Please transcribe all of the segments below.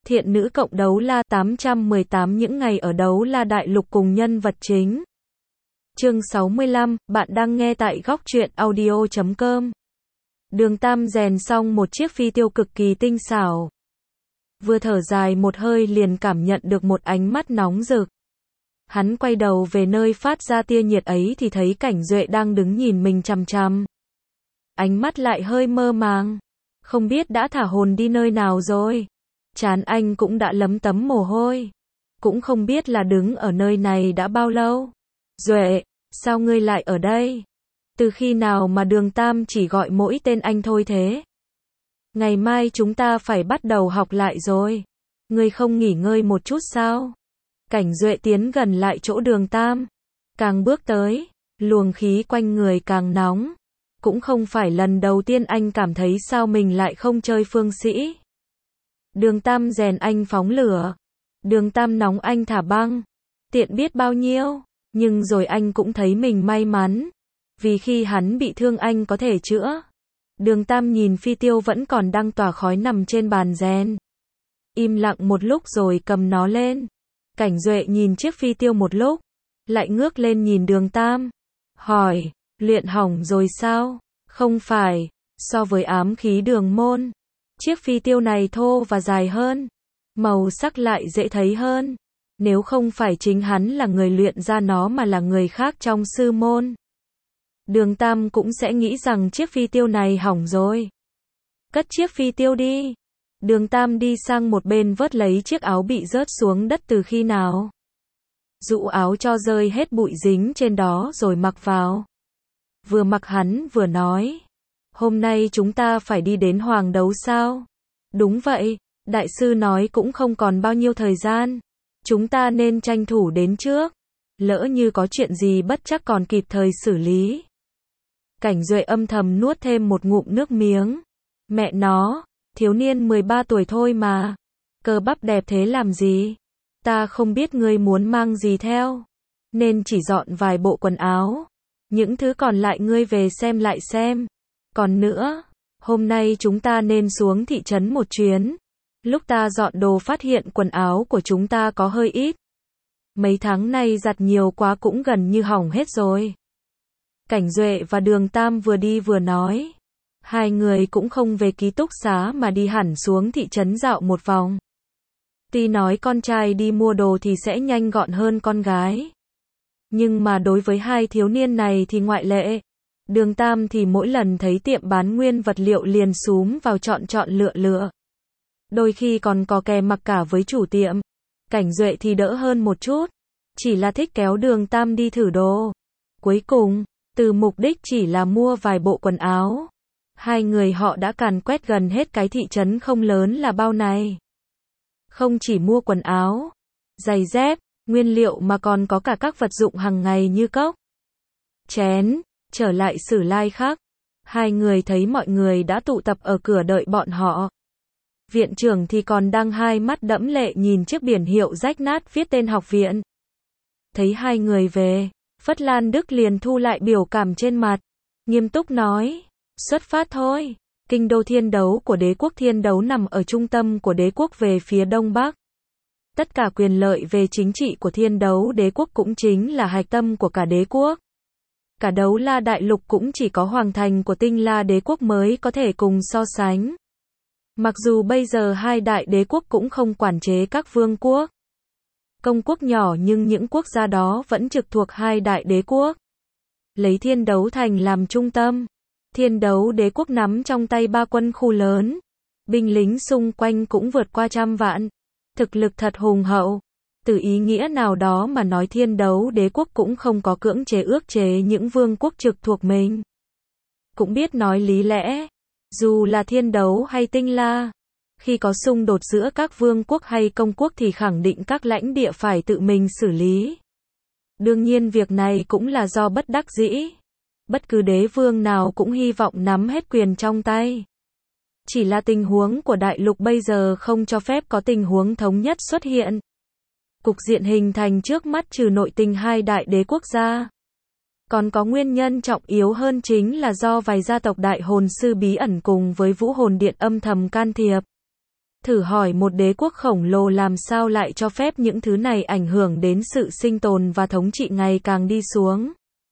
Thiện nữ cộng đấu la 818 những ngày ở đấu la đại lục cùng nhân vật chính. Chương 65, bạn đang nghe tại góc truyện audio.com. Đường Tam rèn xong một chiếc phi tiêu cực kỳ tinh xảo. Vừa thở dài một hơi liền cảm nhận được một ánh mắt nóng rực. Hắn quay đầu về nơi phát ra tia nhiệt ấy thì thấy Cảnh Duệ đang đứng nhìn mình chằm chằm. Ánh mắt lại hơi mơ màng. Không biết đã thả hồn đi nơi nào rồi. Trán anh cũng đã lấm tấm mồ hôi. Cũng không biết là đứng ở nơi này đã bao lâu. Duệ, sao ngươi lại ở đây? Từ khi nào mà Đường Tam chỉ gọi mỗi tên anh thôi thế? Ngày mai chúng ta phải bắt đầu học lại rồi. Ngươi không nghỉ ngơi một chút sao? Cảnh Duệ tiến gần lại chỗ Đường Tam. Càng bước tới, luồng khí quanh người càng nóng. Cũng không phải lần đầu tiên anh cảm thấy sao mình lại không chơi phương sĩ. Đường Tam rèn anh phóng lửa. Đường Tam nóng anh thả băng. Tiện biết bao nhiêu. Nhưng rồi anh cũng thấy mình may mắn. Vì khi hắn bị thương anh có thể chữa. Đường Tam nhìn phi tiêu vẫn còn đang tỏa khói nằm trên bàn rèn. Im lặng một lúc rồi cầm nó lên. Cảnh Duệ nhìn chiếc phi tiêu một lúc. Lại ngước lên nhìn Đường Tam. Hỏi, luyện hỏng rồi sao? Không phải, so với ám khí Đường Môn. Chiếc phi tiêu này thô và dài hơn. Màu sắc lại dễ thấy hơn. Nếu không phải chính hắn là người luyện ra nó mà là người khác trong sư môn. Đường Tam cũng sẽ nghĩ rằng chiếc phi tiêu này hỏng rồi. Cất chiếc phi tiêu đi. Đường Tam đi sang một bên vớt lấy chiếc áo bị rớt xuống đất từ khi nào. Dụ áo cho rơi hết bụi dính trên đó rồi mặc vào. Vừa mặc hắn vừa nói. Hôm nay chúng ta phải đi đến Hoàng Đấu sao? Đúng vậy, đại sư nói cũng không còn bao nhiêu thời gian. Chúng ta nên tranh thủ đến trước. Lỡ như có chuyện gì bất chắc còn kịp thời xử lý. Cảnh Duệ âm thầm nuốt thêm một ngụm nước miếng. Mẹ nó, thiếu niên 13 tuổi thôi mà. Cơ bắp đẹp thế làm gì? Ta không biết ngươi muốn mang gì theo. Nên chỉ dọn vài bộ quần áo. Những thứ còn lại ngươi về xem lại xem. Còn nữa, hôm nay chúng ta nên xuống thị trấn một chuyến. Lúc ta dọn đồ phát hiện quần áo của chúng ta có hơi ít. Mấy tháng nay giặt nhiều quá cũng gần như hỏng hết rồi. Cảnh Duệ và Đường Tam vừa đi vừa nói. Hai người cũng không về ký túc xá mà đi hẳn xuống thị trấn dạo một vòng. Tuy nói con trai đi mua đồ thì sẽ nhanh gọn hơn con gái. Nhưng mà đối với hai thiếu niên này thì ngoại lệ. Đường Tam thì mỗi lần thấy tiệm bán nguyên vật liệu liền xúm vào chọn lựa. Đôi khi còn có kè mặc cả với chủ tiệm. Cảnh Duệ thì đỡ hơn một chút. Chỉ là thích kéo Đường Tam đi thử đồ. Cuối cùng, từ mục đích chỉ là mua vài bộ quần áo. Hai người họ đã càn quét gần hết cái thị trấn không lớn là bao này. Không chỉ mua quần áo, giày dép, nguyên liệu mà còn có cả các vật dụng hàng ngày như cốc, chén. Trở lại Sử Lai Khắc. Hai người thấy mọi người đã tụ tập ở cửa đợi bọn họ. Viện trưởng thì còn đang hai mắt đẫm lệ nhìn chiếc biển hiệu rách nát viết tên học viện. Thấy hai người về, Phất Lan Đức liền thu lại biểu cảm trên mặt. Nghiêm túc nói, xuất phát thôi. Kinh đô thiên đấu của đế quốc thiên đấu nằm ở trung tâm của đế quốc về phía đông bắc. Tất cả quyền lợi về chính trị của thiên đấu đế quốc cũng chính là hạch tâm của cả đế quốc. Cả đấu la đại lục cũng chỉ có hoàng thành của tinh la đế quốc mới có thể cùng so sánh. Mặc dù bây giờ hai đại đế quốc cũng không quản chế các vương quốc, công quốc nhỏ nhưng những quốc gia đó vẫn trực thuộc hai đại đế quốc. Lấy thiên đấu thành làm trung tâm, thiên đấu đế quốc nắm trong tay ba quân khu lớn. Binh lính xung quanh cũng vượt qua 100 vạn. Thực lực thật hùng hậu. Từ ý nghĩa nào đó mà nói thiên đấu đế quốc cũng không có cưỡng chế ước chế những vương quốc trực thuộc mình. Cũng biết nói lý lẽ. Dù là thiên đấu hay tinh la. Khi có xung đột giữa các vương quốc hay công quốc thì khẳng định các lãnh địa phải tự mình xử lý. Đương nhiên việc này cũng là do bất đắc dĩ. Bất cứ đế vương nào cũng hy vọng nắm hết quyền trong tay. Chỉ là tình huống của đại lục bây giờ không cho phép có tình huống thống nhất xuất hiện. Cục diện hình thành trước mắt trừ nội tình hai đại đế quốc gia. Còn có nguyên nhân trọng yếu hơn chính là do vài gia tộc đại hồn sư bí ẩn cùng với Vũ Hồn Điện âm thầm can thiệp. Thử hỏi một đế quốc khổng lồ làm sao lại cho phép những thứ này ảnh hưởng đến sự sinh tồn và thống trị ngày càng đi xuống.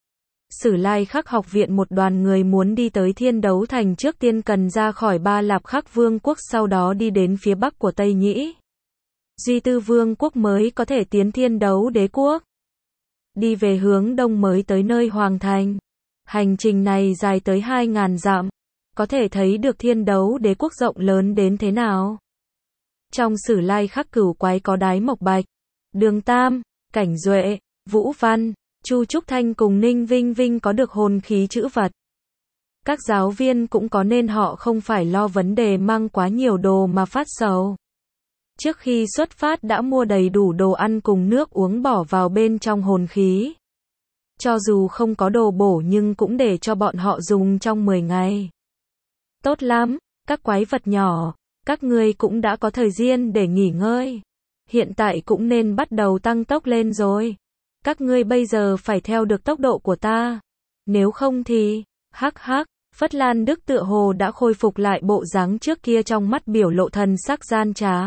Sử Lai Khắc học viện một đoàn người muốn đi tới Thiên Đấu Thành trước tiên cần ra khỏi Ba Lạp Khắc Vương quốc, sau đó đi đến phía bắc của Tây Nhĩ Duy Tư Vương quốc mới có thể tiến Thiên Đấu Đế quốc. Đi về hướng đông mới tới nơi Hoàng Thành. Hành trình này dài tới 2.000 dặm. Có thể thấy được Thiên Đấu Đế quốc rộng lớn đến thế nào. Trong Sử Lai Khắc Cửu Quái có Đái Mộc Bạch, Đường Tam, Cảnh Duệ, Vũ Văn, Chu Trúc Thanh cùng Ninh Vinh Vinh có được hồn khí chữ vật. Các giáo viên cũng có nên họ không phải lo vấn đề mang quá nhiều đồ mà phát sầu. Trước khi xuất phát đã mua đầy đủ đồ ăn cùng nước uống bỏ vào bên trong hồn khí. Cho dù không có đồ bổ nhưng cũng để cho bọn họ dùng trong 10 ngày. Tốt lắm, các quái vật nhỏ, các ngươi cũng đã có thời gian để nghỉ ngơi. Hiện tại cũng nên bắt đầu tăng tốc lên rồi. Các ngươi bây giờ phải theo được tốc độ của ta. Nếu không thì, hắc hắc, Phất Lan Đức tựa hồ đã khôi phục lại bộ dáng trước kia, trong mắt biểu lộ thần sắc gian trá.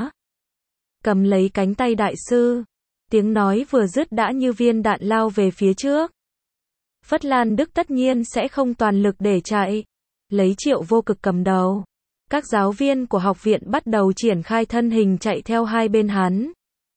Cầm lấy cánh tay đại sư. Tiếng nói vừa dứt đã như viên đạn lao về phía trước. Phất Lan Đức tất nhiên sẽ không toàn lực để chạy. Lấy Triệu Vô Cực cầm đầu. Các giáo viên của học viện bắt đầu triển khai thân hình chạy theo hai bên hắn.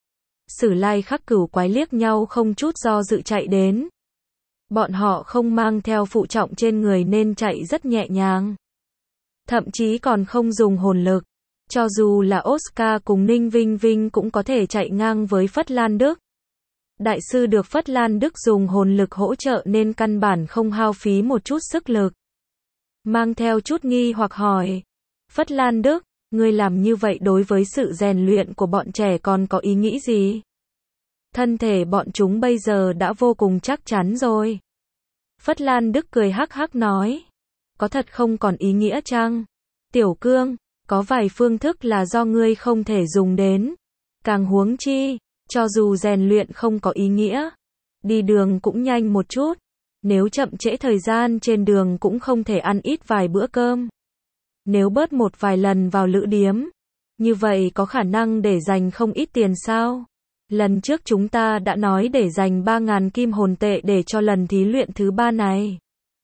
Sử Lai Khắc Cửu Quái liếc nhau không chút do dự chạy đến. Bọn họ không mang theo phụ trọng trên người nên chạy rất nhẹ nhàng. Thậm chí còn không dùng hồn lực. Cho dù là Oscar cùng Ninh Vinh Vinh cũng có thể chạy ngang với Phất Lan Đức. Đại sư được Phất Lan Đức dùng hồn lực hỗ trợ nên căn bản không hao phí một chút sức lực. Mang theo chút nghi hoặc hỏi. Phất Lan Đức, ngươi làm như vậy đối với sự rèn luyện của bọn trẻ còn có ý nghĩ gì? Thân thể bọn chúng bây giờ đã vô cùng chắc chắn rồi. Phất Lan Đức cười hắc hắc nói. Có thật không còn ý nghĩa chăng? Tiểu Cương, có vài phương thức là do ngươi không thể dùng đến. Càng huống chi, cho dù rèn luyện không có ý nghĩa, đi đường cũng nhanh một chút. Nếu chậm trễ thời gian trên đường cũng không thể ăn ít vài bữa cơm. Nếu bớt một vài lần vào lữ điếm, như vậy có khả năng để dành không ít tiền sao? Lần trước chúng ta đã nói để dành 3.000 kim hồn tệ để cho lần thí luyện thứ 3 này.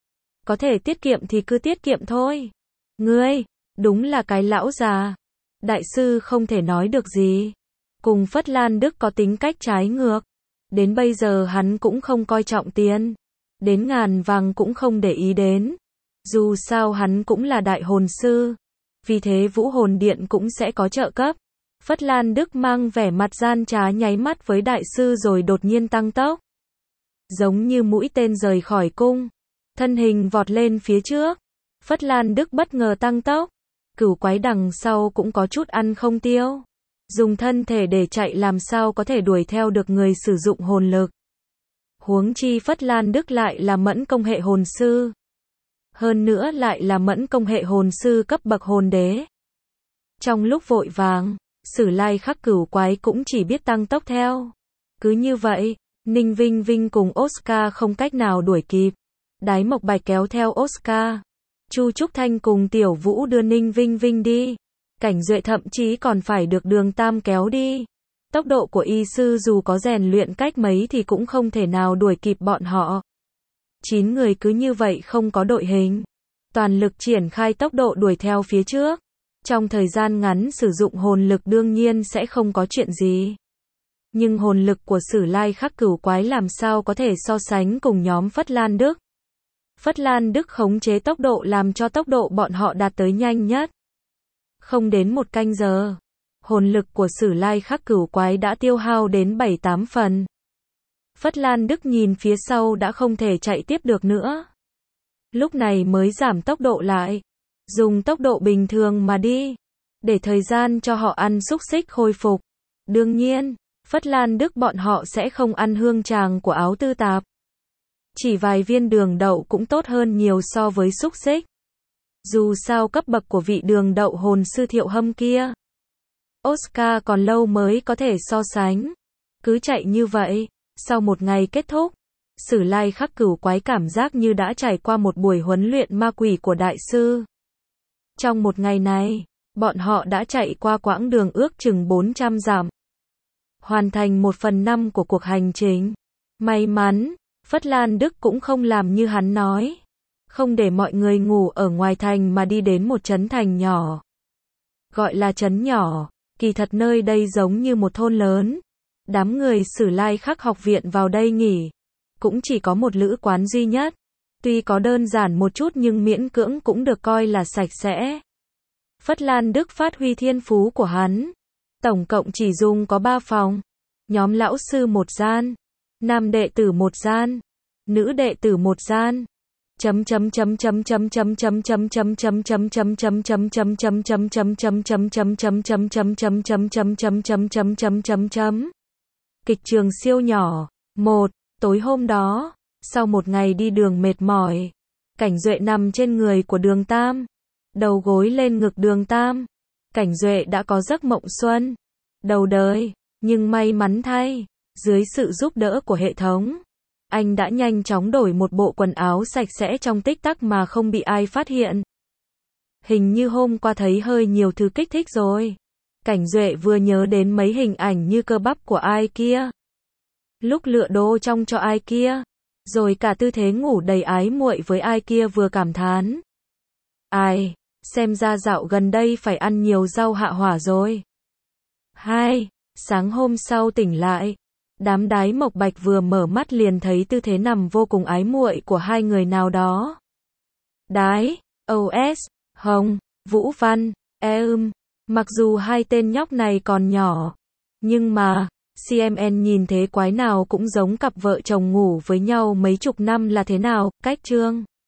Có thể tiết kiệm thì cứ tiết kiệm thôi. Ngươi, đúng là cái lão già. Đại sư không thể nói được gì. Cùng Phất Lan Đức có tính cách trái ngược. Đến bây giờ hắn cũng không coi trọng tiền. Đến ngàn vàng cũng không để ý đến. Dù sao hắn cũng là đại hồn sư. Vì thế Vũ Hồn Điện cũng sẽ có trợ cấp. Phất Lan Đức mang vẻ mặt gian trá nháy mắt với đại sư rồi đột nhiên tăng tốc. Giống như mũi tên rời khỏi cung. Thân hình vọt lên phía trước. Phất Lan Đức bất ngờ tăng tốc. Cửu Quái đằng sau cũng có chút ăn không tiêu. Dùng thân thể để chạy làm sao có thể đuổi theo được người sử dụng hồn lực. Huống chi Phất Lan Đức lại là mẫn công hệ hồn sư. Hơn nữa lại là mẫn công hệ hồn sư cấp bậc hồn đế. Trong lúc vội vàng, Sử Lai Khắc Cửu Quái cũng chỉ biết tăng tốc theo. Cứ như vậy, Ninh Vinh Vinh cùng Oscar không cách nào đuổi kịp. Đái Mộc Bạch kéo theo Oscar. Chu Trúc Thanh cùng Tiểu Vũ đưa Ninh Vinh Vinh đi. Cảnh Duệ thậm chí còn phải được Đường Tam kéo đi. Tốc độ của y sư dù có rèn luyện cách mấy thì cũng không thể nào đuổi kịp bọn họ. 9 người cứ như vậy không có đội hình. Toàn lực triển khai tốc độ đuổi theo phía trước. Trong thời gian ngắn sử dụng hồn lực đương nhiên sẽ không có chuyện gì. Nhưng hồn lực của Sử Lai Khắc Cửu Quái làm sao có thể so sánh cùng nhóm Phất Lan Đức. Phất Lan Đức khống chế tốc độ làm cho tốc độ bọn họ đạt tới nhanh nhất. Không đến một canh giờ, hồn lực của Sử Lai Khắc Cửu Quái đã tiêu hao đến 7-8 phần. Phất Lan Đức nhìn phía sau đã không thể chạy tiếp được nữa. Lúc này mới giảm tốc độ lại. Dùng tốc độ bình thường mà đi. Để thời gian cho họ ăn xúc xích khôi phục. Đương nhiên, Phất Lan Đức bọn họ sẽ không ăn hương tràng của áo tư tạp. Chỉ vài viên đường đậu cũng tốt hơn nhiều so với xúc xích. Dù sao cấp bậc của vị đường đậu hồn sư Thiệu Hâm kia, Oscar còn lâu mới có thể so sánh. Cứ chạy như vậy, sau một ngày kết thúc, Sử Lai Khắc Cửu Quái cảm giác như đã trải qua một buổi huấn luyện ma quỷ của đại sư. Trong một ngày này, Bọn họ đã chạy qua quãng đường ước chừng 400 dặm. Hoàn thành 1/5 của cuộc hành trình. May mắn, Phất Lan Đức cũng không làm như hắn nói. Không để mọi người ngủ ở ngoài thành mà đi đến một trấn thành nhỏ. Gọi là trấn nhỏ, kỳ thật nơi đây giống như một thôn lớn. Đám người Sử Lai Khắc học viện vào đây nghỉ. Cũng chỉ có một lữ quán duy nhất. Tuy có đơn giản một chút nhưng miễn cưỡng cũng được coi là sạch sẽ. Phất Lan Đức phát huy thiên phú của hắn. Tổng cộng chỉ dùng có 3 phòng. Nhóm lão sư một gian. Nam đệ tử một gian. Nữ đệ tử một gian. Kịch trường siêu nhỏ. 1. Tối hôm đó, sau một ngày đi đường mệt mỏi, Cảnh Duệ nằm trên người của Đường Tam, đầu gối lên ngực Đường Tam. Cảnh Duệ đã có giấc mộng xuân, đầu đời, nhưng may mắn thay, dưới sự giúp đỡ của hệ thống, anh đã nhanh chóng đổi một bộ quần áo sạch sẽ trong tích tắc mà không bị ai phát hiện. Hình như hôm qua thấy hơi nhiều thứ kích thích rồi. Cảnh Duệ vừa nhớ đến mấy hình ảnh như cơ bắp của ai kia, lúc lựa đồ trong cho ai kia, rồi cả tư thế ngủ đầy ái muội với ai kia vừa cảm thán. Ai, xem ra dạo gần đây phải ăn nhiều rau hạ hỏa rồi. 2. Sáng hôm sau tỉnh lại, đám đái Mộc Bạch vừa mở mắt liền thấy tư thế nằm vô cùng ái muội của hai người nào đó. Đái, OS, Hồng, Vũ Văn, mặc dù hai tên nhóc này còn nhỏ, nhưng mà, CMN nhìn thế quái nào cũng giống cặp vợ chồng ngủ với nhau mấy chục năm là thế nào, cách trương.